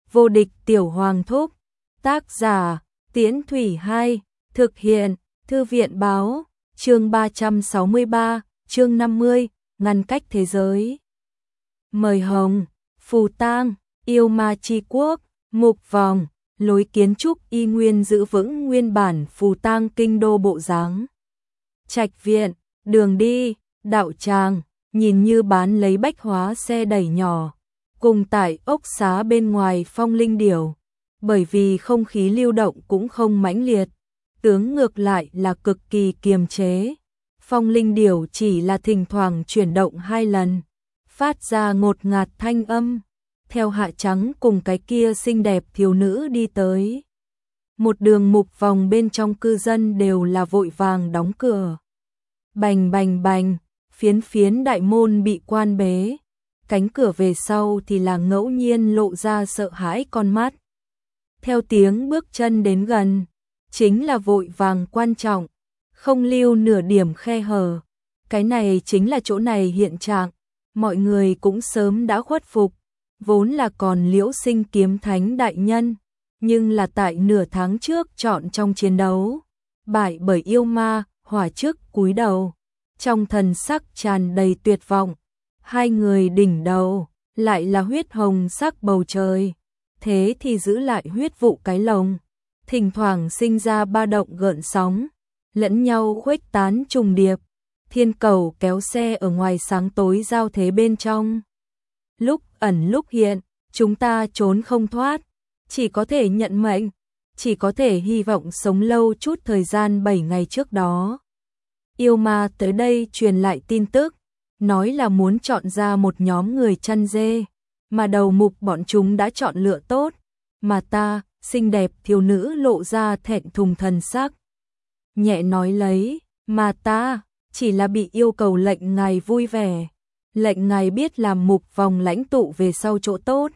Vô địch tiểu hoàng thúc. Tác giả, Tiễn Thủy 2, thực hiện, Thư viện báo, chương 363, chương 50, ngăn cách thế giới. Mời Hồng, Phù Tang, Yêu Ma Chi Quốc, Mục Vòng, lối kiến trúc y nguyên giữ vững nguyên bản Phù Tang kinh đô bộ dáng. Trạch viện, đường đi, đạo tràng, nhìn như bán lấy bách hóa xe đẩy nhỏ, cùng tại ốc xá bên ngoài Phong Linh Điểu, bởi vì không khí lưu động cũng không mãnh liệt, tướng ngược lại là cực kỳ kiềm chế. Phong Linh Điểu chỉ là thỉnh thoảng chuyển động 2 lần, phát ra ngột ngạt thanh âm, theo Hạ Trắng cùng cái kia xinh đẹp thiếu nữ đi tới. Một đường Mục Vòng bên trong cư dân đều là vội vàng đóng cửa. Bành bành bành, phiến phiến đại môn bị quan bế, cánh cửa về sau thì là ngẫu nhiên lộ ra sợ hãi con mắt. Theo tiếng bước chân đến gần, chính là vội vàng quan trọng, không lưu nửa điểm khe hở. Cái này chính là chỗ này hiện trạng, mọi người cũng sớm đã khuất phục, vốn là còn Liễu Sinh kiếm thánh đại nhân, nhưng là tại nửa tháng trước chọn trong chiến đấu, bại bởi yêu ma, hỏa trước cúi đầu, trong thần sắc tràn đầy tuyệt vọng. Hai người đỉnh đầu lại là huyết hồng sắc bầu trời, thế thì giữ lại huyết vụ cái lồng, thỉnh thoảng sinh ra ba động gợn sóng, lẫn nhau khuếch tán trùng điệp, thiên cầu kéo xe ở ngoài sáng tối giao thế bên trong. Lúc ẩn lúc hiện, chúng ta trốn không thoát, chỉ có thể nhận mệnh, chỉ có thể hy vọng sống lâu chút thời gian 7 ngày trước đó. Yêu ma tới đây truyền lại tin tức, nói là muốn chọn ra một nhóm người chăn dê, mà đầu mục bọn chúng đã chọn lựa tốt, mà ta, xinh đẹp thiếu nữ lộ ra thẹn thùng thần sắc. Nhẹ nói lấy, mà ta, chỉ là bị yêu cầu lệnh ngài vui vẻ, lệnh ngài biết làm Mục Vòng lãnh tụ về sau chỗ tốt.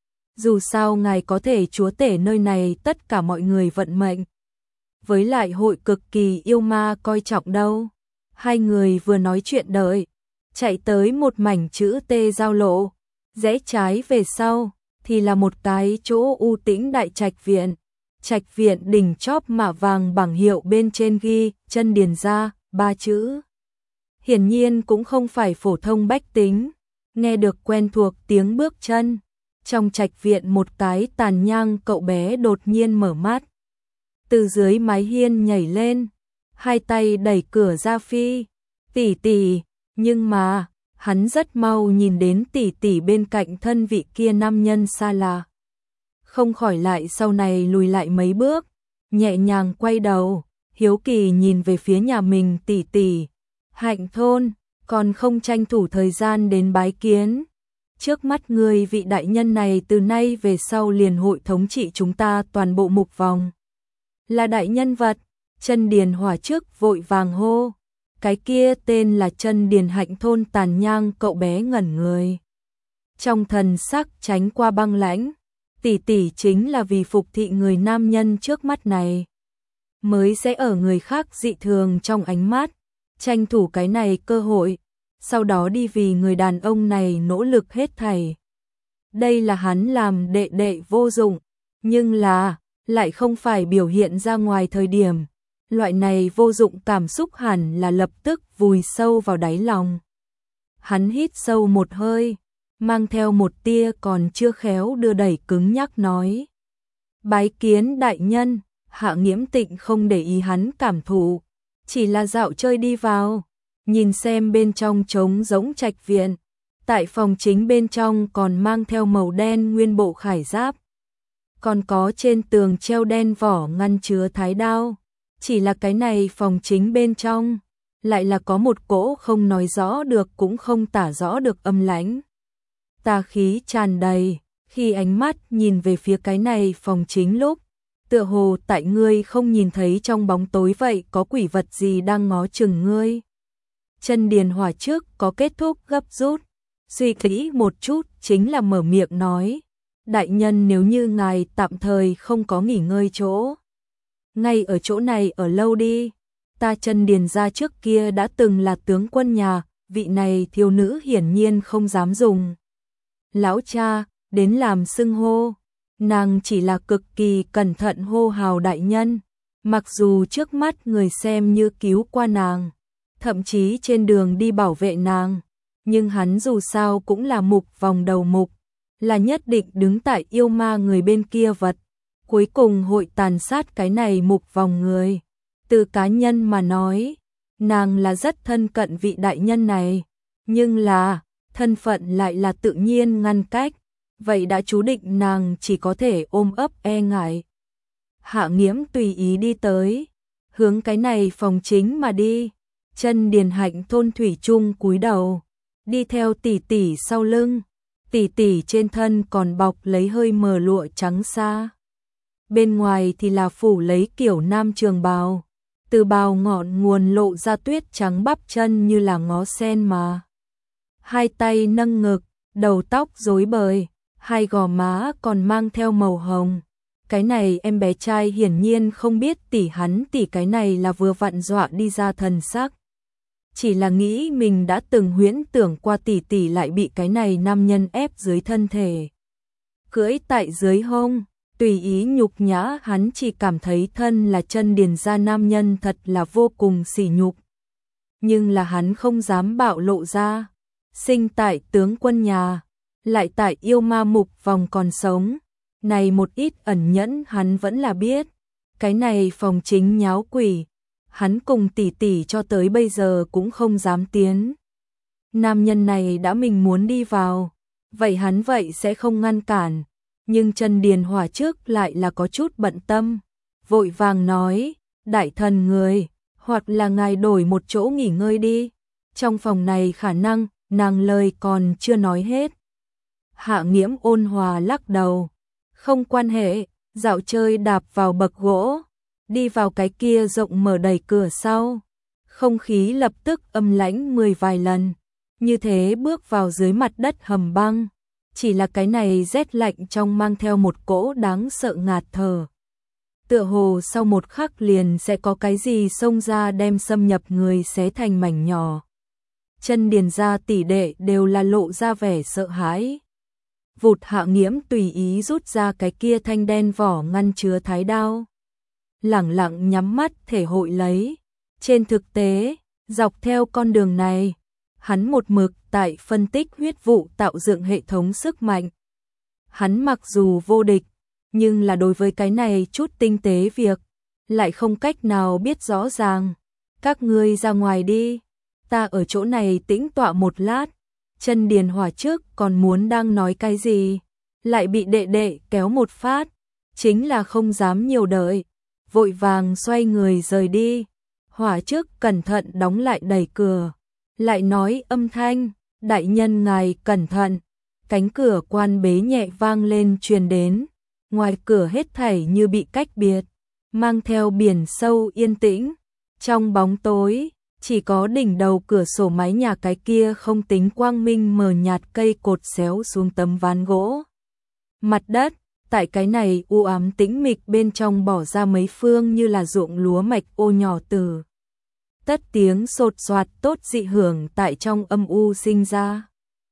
Dù sao ngài có thể chúa tể nơi này tất cả mọi người vận mệnh. Với lại hội cực kỳ yêu ma coi trọng đâu. Hai người vừa nói chuyện đợi, chạy tới một mảnh chữ T giao lộ, rẽ trái về sau thì là một cái chỗ u tĩnh đại trạch viện. Trạch viện đỉnh chóp mạ vàng bảng hiệu bên trên ghi Chân Điền Gia 3 chữ. Hiển nhiên cũng không phải phổ thông bách tính. Nghe được quen thuộc tiếng bước chân, trong trạch viện một cái tàn nhang cậu bé đột nhiên mở mắt, từ dưới mái hiên nhảy lên, hai tay đẩy cửa ra phi. Tỷ tỷ, nhưng mà hắn rất mau nhìn đến tỷ tỷ bên cạnh thân vị kia nam nhân xa lạ, không khỏi lại sau này lùi lại mấy bước, nhẹ nhàng quay đầu, hiếu kỳ nhìn về phía nhà mình tỷ tỷ. Hạnh thôn, còn không tranh thủ thời gian đến bái kiến. Trước mắt người vị đại nhân này từ nay về sau liền hội thống trị chúng ta toàn bộ Mục Vòng. Là đại nhân vật, Chân Điền Hỏa trước vội vàng hô. Cái kia tên là Chân Điền Hạnh thôn tàn nhang cậu bé ngẩn người. Trong thần sắc tránh qua băng lãnh, tỷ tỷ chính là vì phục thị người nam nhân trước mắt này, mới sẽ ở người khác dị thường trong ánh mắt, tranh thủ cái này cơ hội, sau đó đi vì người đàn ông này nỗ lực hết thảy. Đây là hắn làm đệ đệ vô dụng, nhưng là lại không phải biểu hiện ra ngoài thời điểm. Loại này vô dụng cảm xúc hẳn là lập tức vùi sâu vào đáy lòng. Hắn hít sâu một hơi, mang theo một tia còn chưa khéo đưa đẩy cứng nhắc nói. Bái kiến đại nhân. Hạ Nghiễm Tịnh không để ý hắn cảm thụ, chỉ là dạo chơi đi vào, nhìn xem bên trong trống rỗng trạch viện. Tại phòng chính bên trong còn mang theo màu đen nguyên bộ khải giáp, còn có trên tường treo đen vỏ ngăn chứa thái đao. Chỉ là cái này phòng chính bên trong lại là có một cỗ không nói rõ được cũng không tả rõ được âm lãnh, tà khí tràn đầy. Khi ánh mắt nhìn về phía cái này phòng chính lúc, tựa hồ tại ngươi không nhìn thấy trong bóng tối vậy có quỷ vật gì đang ngó chừng ngươi. Chân Điền Hỏa trước có kết thúc gấp rút, suy nghĩ một chút chính là mở miệng nói. Đại nhân, nếu như ngài tạm thời không có nghỉ ngơi chỗ, ngay ở chỗ này ở lâu đi. Ta Chân Điền gia trước kia đã từng là tướng quân nhà, vị này thiếu nữ hiển nhiên không dám dùng lão cha đến làm xưng hô. nàng chỉ là cực kỳ cẩn thận hô hào đại nhân, mặc dù trước mắt người xem như cứu qua nàng, thậm chí trên đường đi bảo vệ nàng, nhưng hắn dù sao cũng là mục vòng đầu mục, là nhất định đứng tại yêu ma người bên kia vật, cuối cùng hội tàn sát cái này mục vòng người. Từ cá nhân mà nói, nàng là rất thân cận vị đại nhân này, nhưng là, thân phận lại là tự nhiên ngăn cách, vậy đã chú định nàng chỉ có thể ôm ấp e ngại. Hạ Nghiễm tùy ý đi tới, hướng cái này phòng chính mà đi, chân Điền Hạnh thôn thủy chung cúi đầu, đi theo tỷ tỷ sau lưng, tỷ tỷ trên thân còn bọc lấy hơi mờ lụa trắng xa. Bên ngoài thì là phủ lấy kiểu nam trường bào, từ bào ngọn nguồn lộ ra tuyết trắng bắp chân như là ngó sen mà. Hai tay nâng ngực, đầu tóc rối bời, hai gò má còn mang theo màu hồng. Cái này em bé trai hiển nhiên không biết tỷ hắn tỷ cái này là vừa vặn dọa đi ra thần sắc. Chỉ là nghĩ mình đã từng huyễn tưởng qua tỷ tỷ lại bị cái này nam nhân ép dưới thân thể. Cưỡi tại dưới hông, tùy ý nhục nhã, hắn chỉ cảm thấy thân là chân Điền gia nam nhân thật là vô cùng sỉ nhục. Nhưng là hắn không dám bạo lộ ra. Sinh tại tướng quân nhà, lại tại yêu ma mục vòng còn sống. Này một ít ẩn nhẫn hắn vẫn là biết. Cái này phòng chính nháo quỷ, hắn cùng tỷ tỷ cho tới bây giờ cũng không dám tiến. Nam nhân này đã mình muốn đi vào, vậy hắn vậy sẽ không ngăn cản. Nhưng Trần Điền Hỏa trước lại là có chút bận tâm, vội vàng nói, đại thần người, hoặc là ngài đổi một chỗ nghỉ ngơi đi. Trong phòng này khả năng, nàng lời còn chưa nói hết. Hạ Nghiễm ôn hòa lắc đầu, không quan hệ, dạo chơi đạp vào bậc gỗ, đi vào cái kia rộng mở đầy cửa sau. Không khí lập tức âm lãnh 10 vài lần, như thế bước vào dưới mặt đất hầm băng. Chỉ là cái này rét lạnh trong mang theo một cỗ đáng sợ ngạt thở. Tựa hồ sau một khắc liền sẽ có cái gì xông ra đem xâm nhập người xé thành mảnh nhỏ. Chân Điền gia tỷ đệ đều là lộ ra vẻ sợ hãi. Vụt Hạ Nghiễm tùy ý rút ra cái kia thanh đen vỏ ngăn chứa thái đao. Lẳng lặng nhắm mắt thể hội lấy. Trên thực tế, dọc theo con đường này, hắn một mực tại phân tích huyết vụ tạo dựng hệ thống sức mạnh. Hắn mặc dù vô địch, nhưng là đối với cái này chút tinh tế việc, lại không cách nào biết rõ ràng. Các ngươi ra ngoài đi, ta ở chỗ này tĩnh tọa một lát. Chân Điền Hỏa trước còn muốn đang nói cái gì, lại bị đệ đệ kéo một phát, chính là không dám nhiều đợi, vội vàng xoay người rời đi. Hỏa trước cẩn thận đóng lại đẩy cửa, lại nói âm thanh, đại nhân ngài cẩn thận. Cánh cửa quan bế nhẹ vang lên truyền đến, ngoài cửa hết thảy như bị cách biệt, mang theo biển sâu yên tĩnh. Trong bóng tối, chỉ có đỉnh đầu cửa sổ mái nhà cái kia không tính quang minh mờ nhạt cây cột xéo xuống tấm ván gỗ. Mặt đất, tại cái này u ám tĩnh mịch bên trong bỏ ra mấy phương như là ruộng lúa mạch ô nhỏ từ. Tất tiếng sột soạt tốt dị hưởng tại trong âm u sinh ra.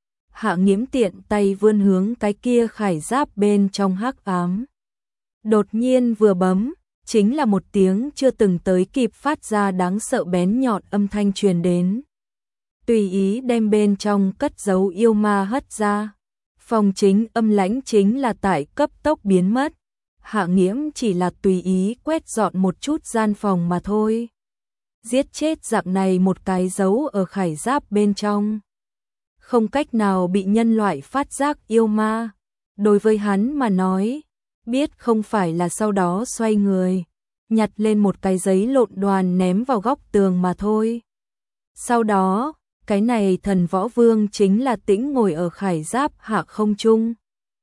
Hạ Nghiễm tiện tay vươn hướng cái kia khải giáp bên trong hắc ám. Đột nhiên vừa bấm, chính là một tiếng chưa từng tới kịp phát ra đáng sợ bén nhọn âm thanh truyền đến. Tùy ý đem bên trong cất giấu yêu ma hất ra. Phòng chính âm lãnh chính là tại cấp tốc biến mất. Hạ Nghiễm chỉ là tùy ý quét dọn một chút gian phòng mà thôi. Giết chết dạng này một cái dấu ở khải giáp bên trong. Không cách nào bị nhân loại phát giác yêu ma. Đối với hắn mà nói, biết không phải là sau đó xoay người, nhặt lên một cái giấy lộn đoàn ném vào góc tường mà thôi. Sau đó, cái này thần võ vương chính là tĩnh ngồi ở khải giáp hạ không trung.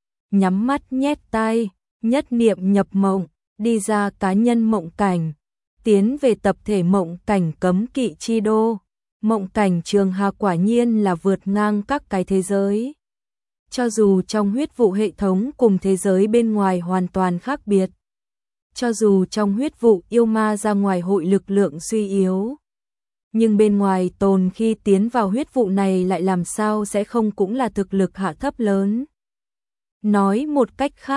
Nhắm mắt nhét tai, nhất niệm nhập mộng, đi ra cá nhân mộng cảnh, tiến về tập thể mộng cảnh cấm kỵ chi đô. Mộng cảnh Trường Hà quả nhiên là vượt ngang các cái thế giới. Cho dù trong huyết vụ hệ thống cùng thế giới bên ngoài hoàn toàn khác biệt. Cho dù trong huyết vụ yêu ma ra ngoài hội lực lượng suy yếu. Nhưng bên ngoài tồn khi tiến vào huyết vụ này lại làm sao sẽ không cũng là thực lực hạ thấp lớn. Nói một cách khác,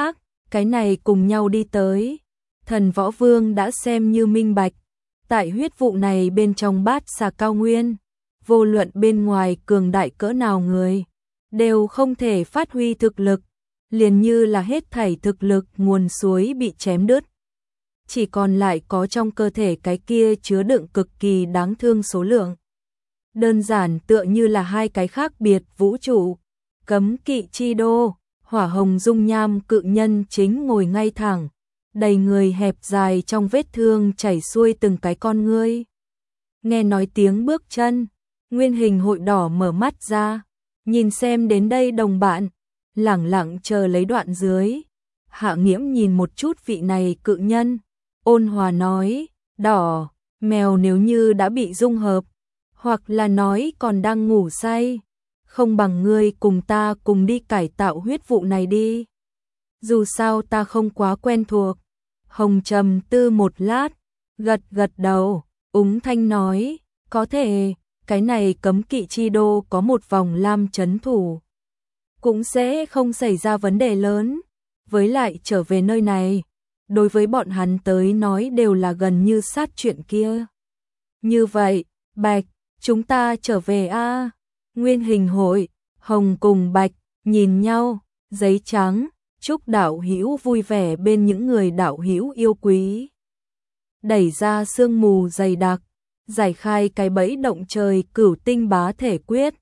cái này cùng nhau đi tới. Thần Võ Vương đã xem như minh bạch, tại huyết vụ này bên trong Bát Xà cao nguyên, vô luận bên ngoài cường đại cỡ nào người, đều không thể phát huy thực lực, liền như là hết thảy thực lực nguồn suối bị chém đứt. Chỉ còn lại có trong cơ thể cái kia chứa đựng cực kỳ đáng thương số lượng. Đơn giản tựa như là hai cái khác biệt vũ trụ, cấm kỵ chi đô, hỏa hồng dung nham cự nhân chính ngồi ngay thẳng, đầy người hẹp dài trong vết thương chảy xuôi từng cái con ngươi. Nghe nói tiếng bước chân, Nguyên Hình Hội đỏ mở mắt ra, nhìn xem đến đây đồng bạn, lẳng lặng chờ lấy đoạn dưới. Hạ Nghiễm nhìn một chút vị này cự nhân, ôn hòa nói, đỏ, mèo nếu như đã bị dung hợp, hoặc là nói còn đang ngủ say, không bằng ngươi cùng ta cùng đi cải tạo huyết vụ này đi. Dù sao ta không quá quen thuộc. Hồng trầm tư một lát, gật gật đầu, úng thanh nói, có thể, cái này cấm kỵ chi đô có một vòng lam trấn thủ, cũng sẽ không xảy ra vấn đề lớn. Với lại trở về nơi này, đối với bọn hắn tới nói đều là gần như sát chuyện kia. Như vậy, Bạch, chúng ta trở về a. Nguyên Hình Hội, Hồng cùng Bạch nhìn nhau, giấy trắng, chúc đạo hữu vui vẻ bên những người đạo hữu yêu quý. Đẩy ra sương mù dày đặc, giải khai cái bẫy động trời Cửu Tinh Bá Thể Quyết,